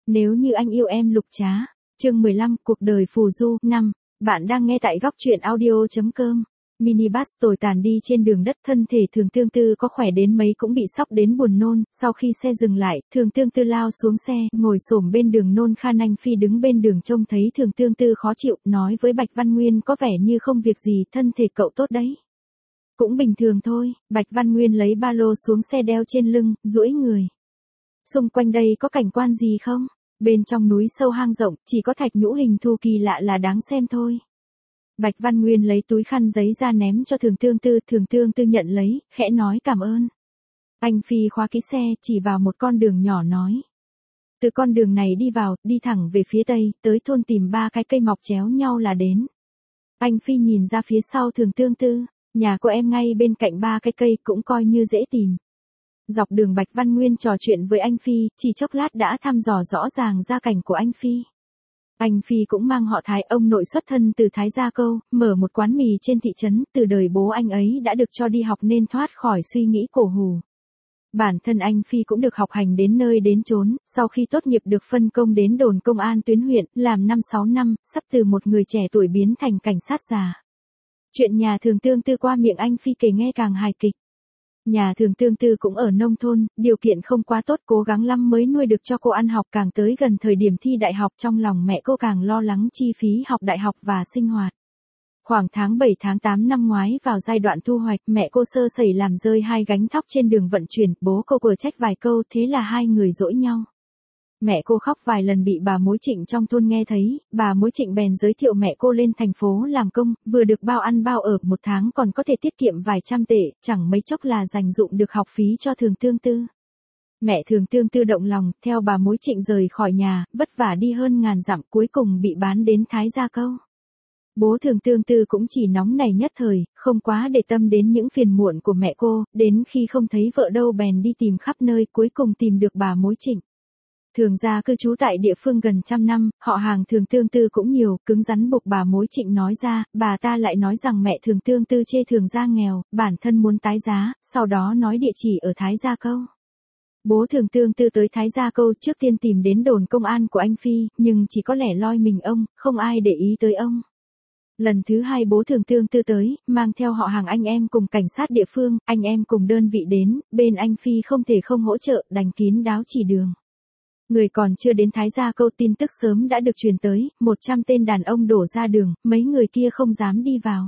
Nếu như anh yêu em Lục Trá. Chương 15, cuộc đời phù du. 5. Bạn đang nghe tại góc truyện audio.com. Minibus tồi tàn đi trên đường đất, thân thể Thường Tương Tư có khỏe đến mấy cũng bị sốc đến buồn nôn. Sau khi xe dừng lại, Thường Tương Tư lao xuống xe, ngồi xổm bên đường nôn khan. Anh Phi đứng bên đường trông thấy Thường Tương Tư khó chịu, nói với Bạch Văn Nguyên có vẻ như không việc gì, thân thể cậu tốt đấy. Cũng bình thường thôi. Bạch Văn Nguyên lấy ba lô xuống xe đeo trên lưng, duỗi người. Xung quanh đây có cảnh quan gì không? Bên trong núi sâu hang rộng, chỉ có thạch nhũ hình thù kỳ lạ là đáng xem thôi. Bạch Văn Nguyên lấy túi khăn giấy ra ném cho Thường Tương Tư nhận lấy, khẽ nói cảm ơn. Anh Phi khóa kỹ xe, chỉ vào một con đường nhỏ nói. Từ con đường này đi vào, đi thẳng về phía tây, tới thôn tìm 3 cái cây mọc chéo nhau là đến. Anh Phi nhìn ra phía sau Thường Tương Tư, nhà của em ngay bên cạnh 3 cái cây cũng coi như dễ tìm. Dọc đường Bạch Văn Nguyên trò chuyện với anh Phi, chỉ chốc lát đã thăm dò rõ ràng gia cảnh của anh Phi. Anh Phi cũng mang họ Thái, ông nội xuất thân từ Thái Gia Câu, mở một quán mì trên thị trấn, từ đời bố anh ấy đã được cho đi học nên thoát khỏi suy nghĩ cổ hủ. Bản thân anh Phi cũng được học hành đến nơi đến chốn, sau khi tốt nghiệp được phân công đến đồn công an tuyến huyện, làm 5-6 năm, sắp từ một người trẻ tuổi biến thành cảnh sát già. Chuyện nhà Thường Tương Tư qua miệng anh Phi kể nghe càng hài kịch. Nhà Thường Tương Tư cũng ở nông thôn, điều kiện không quá tốt, cố gắng lắm mới nuôi được cho cô ăn học. Càng tới gần thời điểm thi đại học, trong lòng mẹ cô càng lo lắng chi phí học đại học và sinh hoạt. Khoảng tháng 7 tháng 8 năm ngoái, vào giai đoạn thu hoạch, mẹ cô sơ sẩy làm rơi 2 gánh thóc trên đường vận chuyển, bố cô vừa trách vài câu, thế là hai người dỗi nhau. Mẹ cô khóc vài lần bị bà mối Trịnh trong thôn nghe thấy, bà mối Trịnh bèn giới thiệu mẹ cô lên thành phố làm công, vừa được bao ăn bao ở, 1 tháng còn có thể tiết kiệm vài trăm tệ, chẳng mấy chốc là dành dụm được học phí cho Thường Tương Tư. Mẹ Thường Tương Tư động lòng, theo bà mối Trịnh rời khỏi nhà, vất vả đi hơn ngàn dặm, cuối cùng bị bán đến Thái Gia Câu. Bố Thường Tương Tư cũng chỉ nóng nảy nhất thời, không quá để tâm đến những phiền muộn của mẹ cô, đến khi không thấy vợ đâu bèn đi tìm khắp nơi, cuối cùng tìm được bà mối Trịnh. Thường gia cư trú tại địa phương gần 100 năm, họ hàng Thường Tương Tư cũng nhiều, cứng rắn buộc bà mối Trịnh nói ra, bà ta lại nói rằng mẹ Thường Tương Tư chê Thường gia nghèo, bản thân muốn tái giá, sau đó nói địa chỉ ở Thái Gia Câu. Bố Thường Tương Tư tới Thái Gia Câu trước tiên tìm đến đồn công an của anh Phi, nhưng chỉ có lẻ loi mình ông, không ai để ý tới ông. Lần thứ 2 bố Thường Tương Tư tới, mang theo họ hàng anh em cùng cảnh sát địa phương, anh em cùng đơn vị đến, bên anh Phi không thể không hỗ trợ, đành kín đáo chỉ đường. Người còn chưa đến Thái Gia Câu, tin tức sớm đã được truyền tới, 100 tên đàn ông đổ ra đường, mấy người kia không dám đi vào.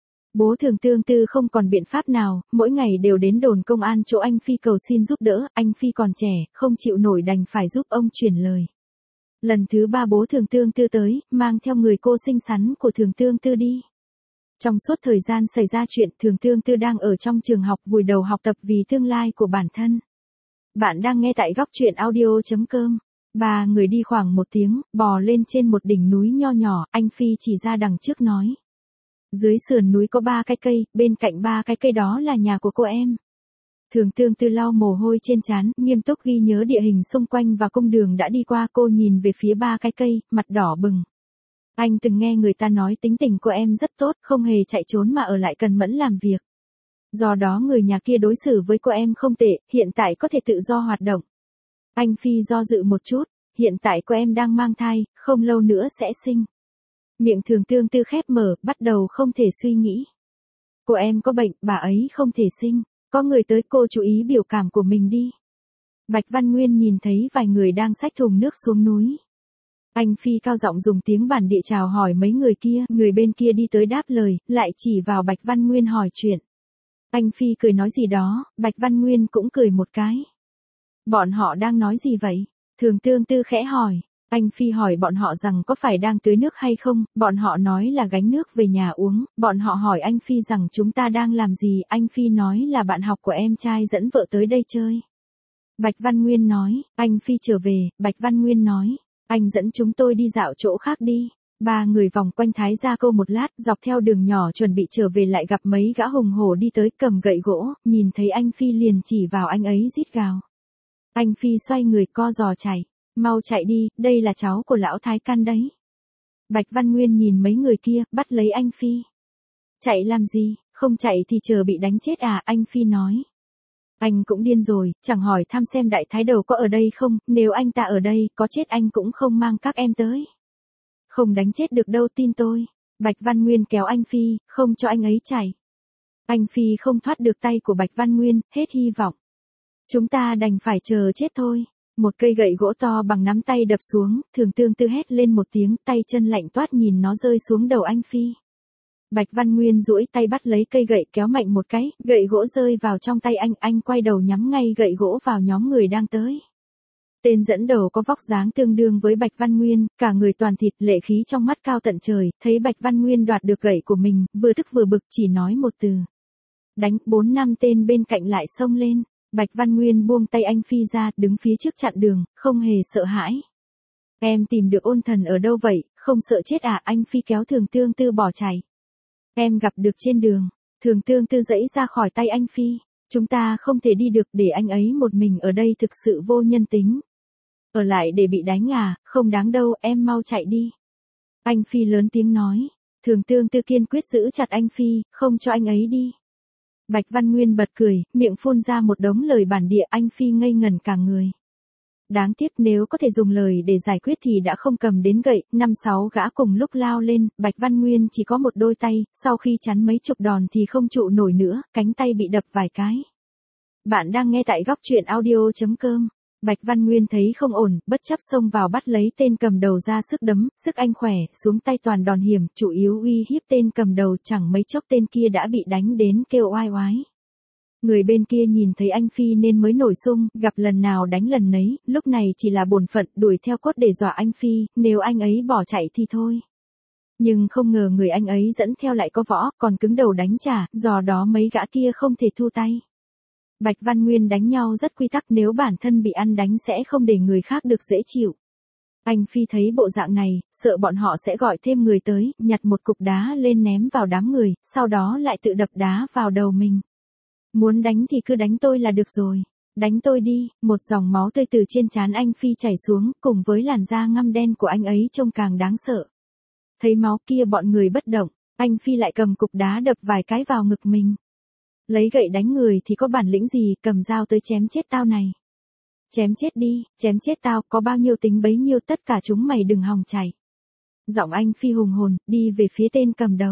Bố Thường Tương Tư không còn biện pháp nào, mỗi ngày đều đến đồn công an chỗ anh Phi cầu xin giúp đỡ, anh Phi còn trẻ, không chịu nổi đành phải giúp ông truyền lời. Lần thứ 3 bố Thường Tương Tư tới, mang theo người cô xinh xắn của Thường Tương Tư đi. Trong suốt thời gian xảy ra chuyện, Thường Tương Tư đang ở trong trường học vùi đầu học tập vì tương lai của bản thân. Bạn đang nghe tại góc truyện audio.com. 3 người đi khoảng 1 tiếng, bò lên trên một đỉnh núi nho nhỏ, anh Phi chỉ ra đằng trước nói. Dưới sườn núi có 3 cái cây, bên cạnh 3 cái cây đó là nhà của cô em. Thường Tương Tư lau mồ hôi trên trán, nghiêm túc ghi nhớ địa hình xung quanh và cung đường đã đi qua. Cô nhìn về phía 3 cái cây, mặt đỏ bừng. Anh từng nghe người ta nói tính tình của em rất tốt, không hề chạy trốn mà ở lại cần mẫn làm việc. Do đó người nhà kia đối xử với cô em không tệ, hiện tại có thể tự do hoạt động. Anh Phi do dự một chút, hiện tại cô em đang mang thai, không lâu nữa sẽ sinh. Miệng Thường Tương Tư khép mở, bắt đầu không thể suy nghĩ. Cô em có bệnh, bà ấy không thể sinh. Có người tới, cô chú ý biểu cảm của mình đi. Bạch Văn Nguyên nhìn thấy vài người đang xách thùng nước xuống núi. Anh Phi cao giọng dùng tiếng bản địa chào hỏi mấy người kia, người bên kia đi tới đáp lời, lại chỉ vào Bạch Văn Nguyên hỏi chuyện. Anh Phi cười nói gì đó, Bạch Văn Nguyên cũng cười một cái. Bọn họ đang nói gì vậy? Thường Tương Tư khẽ hỏi. Anh Phi hỏi bọn họ rằng có phải đang tưới nước hay không, bọn họ nói là gánh nước về nhà uống, bọn họ hỏi anh Phi rằng chúng ta đang làm gì, anh Phi nói là bạn học của em trai dẫn vợ tới đây chơi. Bạch Văn Nguyên nói, anh Phi trở về, Bạch Văn Nguyên nói, anh dẫn chúng tôi đi dạo chỗ khác đi. 3 người vòng quanh Thái Gia Câu một lát, dọc theo đường nhỏ chuẩn bị trở về lại gặp mấy gã hùng hổ đi tới cầm gậy gỗ, nhìn thấy anh Phi liền chỉ vào anh ấy rít gào. Anh Phi xoay người co giò chạy, mau chạy đi, đây là cháu của lão Thái Căn đấy. Bạch Văn Nguyên nhìn mấy người kia, bắt lấy anh Phi. Chạy làm gì, không chạy thì chờ bị đánh chết à, anh Phi nói. Anh cũng điên rồi, chẳng hỏi thăm xem đại thái đầu có ở đây không, nếu anh ta ở đây, có chết anh cũng không mang các em tới. Không đánh chết được đâu, tin tôi. Bạch Văn Nguyên kéo anh Phi, không cho anh ấy chạy. Anh Phi không thoát được tay của Bạch Văn Nguyên, hết hy vọng. Chúng ta đành phải chờ chết thôi. Một cây gậy gỗ to bằng nắm tay đập xuống, Thường Tương Tư hét lên một tiếng, tay chân lạnh toát nhìn nó rơi xuống đầu anh Phi. Bạch Văn Nguyên duỗi tay bắt lấy cây gậy kéo mạnh một cái, gậy gỗ rơi vào trong tay anh quay đầu nhắm ngay gậy gỗ vào nhóm người đang tới. Tên dẫn đầu có vóc dáng tương đương với Bạch Văn Nguyên, cả người toàn thịt, lệ khí trong mắt cao tận trời, thấy Bạch Văn Nguyên đoạt được gậy của mình, vừa tức vừa bực chỉ nói một từ. Đánh, 4-5 tên bên cạnh lại xông lên. Bạch Văn Nguyên buông tay anh Phi ra, đứng phía trước chặn đường, không hề sợ hãi. Em tìm được ôn thần ở đâu vậy, không sợ chết à? Anh Phi kéo Thường Tương Tư bỏ chạy. Em gặp được trên đường. Thường Tương Tư giãy ra khỏi tay anh Phi. Chúng ta không thể đi được, để anh ấy một mình ở đây thực sự vô nhân tính. Ở lại để bị đánh à, không đáng đâu, em mau chạy đi. Anh Phi lớn tiếng nói. Thường Tương Tư kiên quyết giữ chặt anh Phi, không cho anh ấy đi. Bạch Văn Nguyên bật cười, miệng phun ra một đống lời bản địa, anh Phi ngây ngẩn cả người. Đáng tiếc nếu có thể dùng lời để giải quyết thì đã không cầm đến gậy, 5-6 gã cùng lúc lao lên, Bạch Văn Nguyên chỉ có một đôi tay, sau khi chắn mấy chục đòn thì không trụ nổi nữa, cánh tay bị đập vài cái. Bạn đang nghe tại góc truyện audio.com. Bạch Văn Nguyên thấy không ổn, bất chấp xông vào bắt lấy tên cầm đầu ra sức đấm, sức anh khỏe, xuống tay toàn đòn hiểm, chủ yếu uy hiếp tên cầm đầu, chẳng mấy chốc tên kia đã bị đánh đến kêu oai oái. Người bên kia nhìn thấy anh Phi nên mới nổi xung, gặp lần nào đánh lần nấy, lúc này chỉ là bổn phận đuổi theo cốt để dọa anh Phi, nếu anh ấy bỏ chạy thì thôi. Nhưng không ngờ người anh ấy dẫn theo lại có võ, còn cứng đầu đánh trả, do đó mấy gã kia không thể thu tay. Bạch Văn Nguyên đánh nhau rất quy tắc, nếu bản thân bị ăn đánh sẽ không để người khác được dễ chịu. Anh Phi thấy bộ dạng này, sợ bọn họ sẽ gọi thêm người tới, nhặt một cục đá lên ném vào đám người, sau đó lại tự đập đá vào đầu mình. Muốn đánh thì cứ đánh tôi là được rồi. Đánh tôi đi, một dòng máu tươi từ trên trán anh Phi chảy xuống, cùng với làn da ngăm đen của anh ấy trông càng đáng sợ. Thấy máu kia bọn người bất động, anh Phi lại cầm cục đá đập vài cái vào ngực mình. Lấy gậy đánh người thì có bản lĩnh gì, cầm dao tới chém chết tao này. Chém chết đi, chém chết tao, có bao nhiêu tính bấy nhiêu, tất cả chúng mày đừng hòng chạy. Giọng anh Phi hùng hồn, đi về phía tên cầm đầu.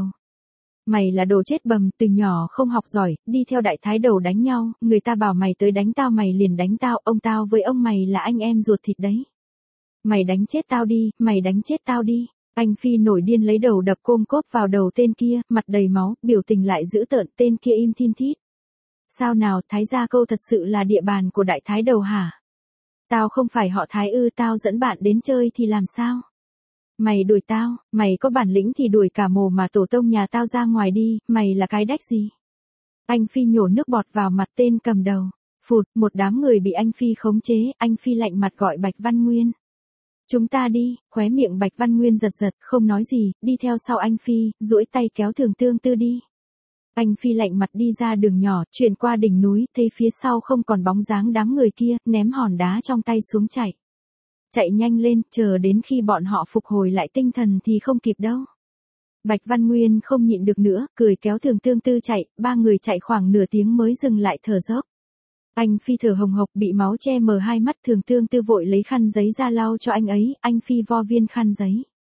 Mày là đồ chết bầm, từ nhỏ không học giỏi, đi theo đại thái đầu đánh nhau, người ta bảo mày tới đánh tao mày liền đánh tao, ông tao với ông mày là anh em ruột thịt đấy. Mày đánh chết tao đi, mày đánh chết tao đi. Anh Phi nổi điên lấy đầu đập côm cốp vào đầu tên kia, mặt đầy máu, biểu tình lại dữ tợn, tên kia im thin thít. Sao nào, Thái Gia Câu thật sự là địa bàn của đại thái đầu hả? Tao không phải họ Thái ư, tao dẫn bạn đến chơi thì làm sao? Mày đuổi tao, mày có bản lĩnh thì đuổi cả mồ mà tổ tông nhà tao ra ngoài đi, mày là cái đách gì? Anh Phi nhổ nước bọt vào mặt tên cầm đầu. Phụt, một đám người bị anh Phi khống chế, anh Phi lạnh mặt gọi Bạch Văn Nguyên. Chúng ta đi, khóe miệng Bạch Văn Nguyên giật giật, không nói gì, đi theo sau anh Phi, duỗi tay kéo Thường Tương Tư đi. Anh Phi lạnh mặt đi ra đường nhỏ, chuyển qua đỉnh núi, thấy phía sau không còn bóng dáng đám người kia, ném hòn đá trong tay xuống chạy. Chạy nhanh lên, chờ đến khi bọn họ phục hồi lại tinh thần thì không kịp đâu. Bạch Văn Nguyên không nhịn được nữa, cười kéo Thường Tương Tư chạy, ba người chạy khoảng nửa tiếng mới dừng lại thở dốc. Anh Phi thở hồng hộc bị máu che mờ hai mắt, Thường Tương Tư vội lấy khăn giấy ra lau cho anh ấy, anh Phi vo viên khăn giấy.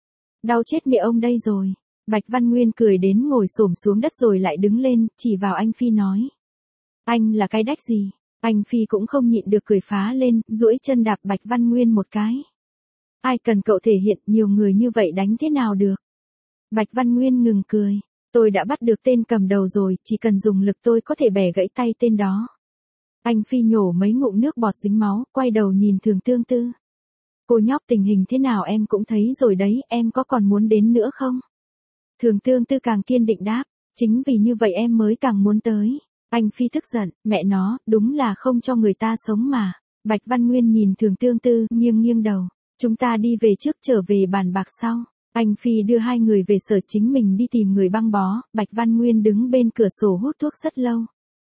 Đau chết mẹ ông đây rồi. Bạch Văn Nguyên cười đến ngồi xổm xuống đất rồi lại đứng lên, chỉ vào anh Phi nói. Anh là cái đách gì? Anh Phi cũng không nhịn được cười phá lên, duỗi chân đạp Bạch Văn Nguyên một cái. Ai cần cậu thể hiện, nhiều người như vậy đánh thế nào được? Bạch Văn Nguyên ngừng cười. Tôi đã bắt được tên cầm đầu rồi, chỉ cần dùng lực tôi có thể bẻ gãy tay tên đó. Anh Phi nhổ mấy ngụm nước bọt dính máu, quay đầu nhìn Thường Tương Tư. Cô nhóc, tình hình thế nào em cũng thấy rồi đấy, em có còn muốn đến nữa không? Thường Tương Tư càng kiên định đáp, chính vì như vậy em mới càng muốn tới. Anh Phi tức giận, mẹ nó, đúng là không cho người ta sống mà. Bạch Văn Nguyên nhìn Thường Tương Tư, nghiêng nghiêng đầu. Chúng ta đi về trước, trở về bàn bạc sau. Anh Phi đưa hai người về sở, chính mình đi tìm người băng bó. Bạch Văn Nguyên đứng bên cửa sổ hút thuốc rất lâu.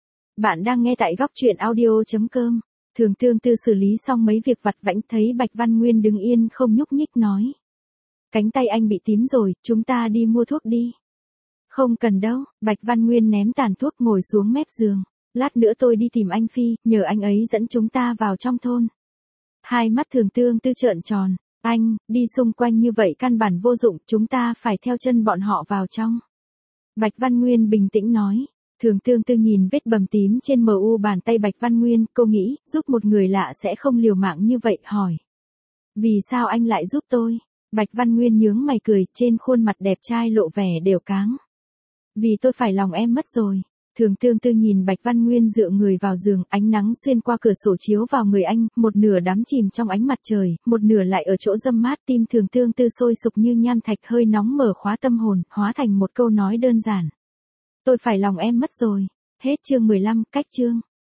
Bạn đang nghe tại góc truyện audio.com. Thường Tương Tư xử lý xong mấy việc vặt vãnh, thấy Bạch Văn Nguyên đứng yên không nhúc nhích nói. Cánh tay anh bị tím rồi, chúng ta đi mua thuốc đi. Không cần đâu, Bạch Văn Nguyên ném tàn thuốc ngồi xuống mép giường. Lát nữa tôi đi tìm anh Phi, nhờ anh ấy dẫn chúng ta vào trong thôn. Hai mắt Thường Tương Tư trợn tròn. Anh, đi xung quanh như vậy căn bản vô dụng, chúng ta phải theo chân bọn họ vào trong. Bạch Văn Nguyên bình tĩnh nói. Thường Tương Tư nhìn vết bầm tím trên mu bàn tay Bạch Văn Nguyên, cô nghĩ, giúp một người lạ sẽ không liều mạng như vậy, hỏi. Vì sao anh lại giúp tôi? Bạch Văn Nguyên nhướng mày cười, trên khuôn mặt đẹp trai lộ vẻ đều cáng. Vì tôi phải lòng em mất rồi. Thường Tương Tư nhìn Bạch Văn Nguyên dựa người vào giường, ánh nắng xuyên qua cửa sổ chiếu vào người anh, một nửa đắm chìm trong ánh mặt trời, một nửa lại ở chỗ râm mát, tim Thường Tương Tư sôi sục như nham thạch, hơi nóng mở khóa tâm hồn, hóa thành một câu nói đơn giản. Tôi phải lòng em mất rồi. Hết chương 15, cách chương.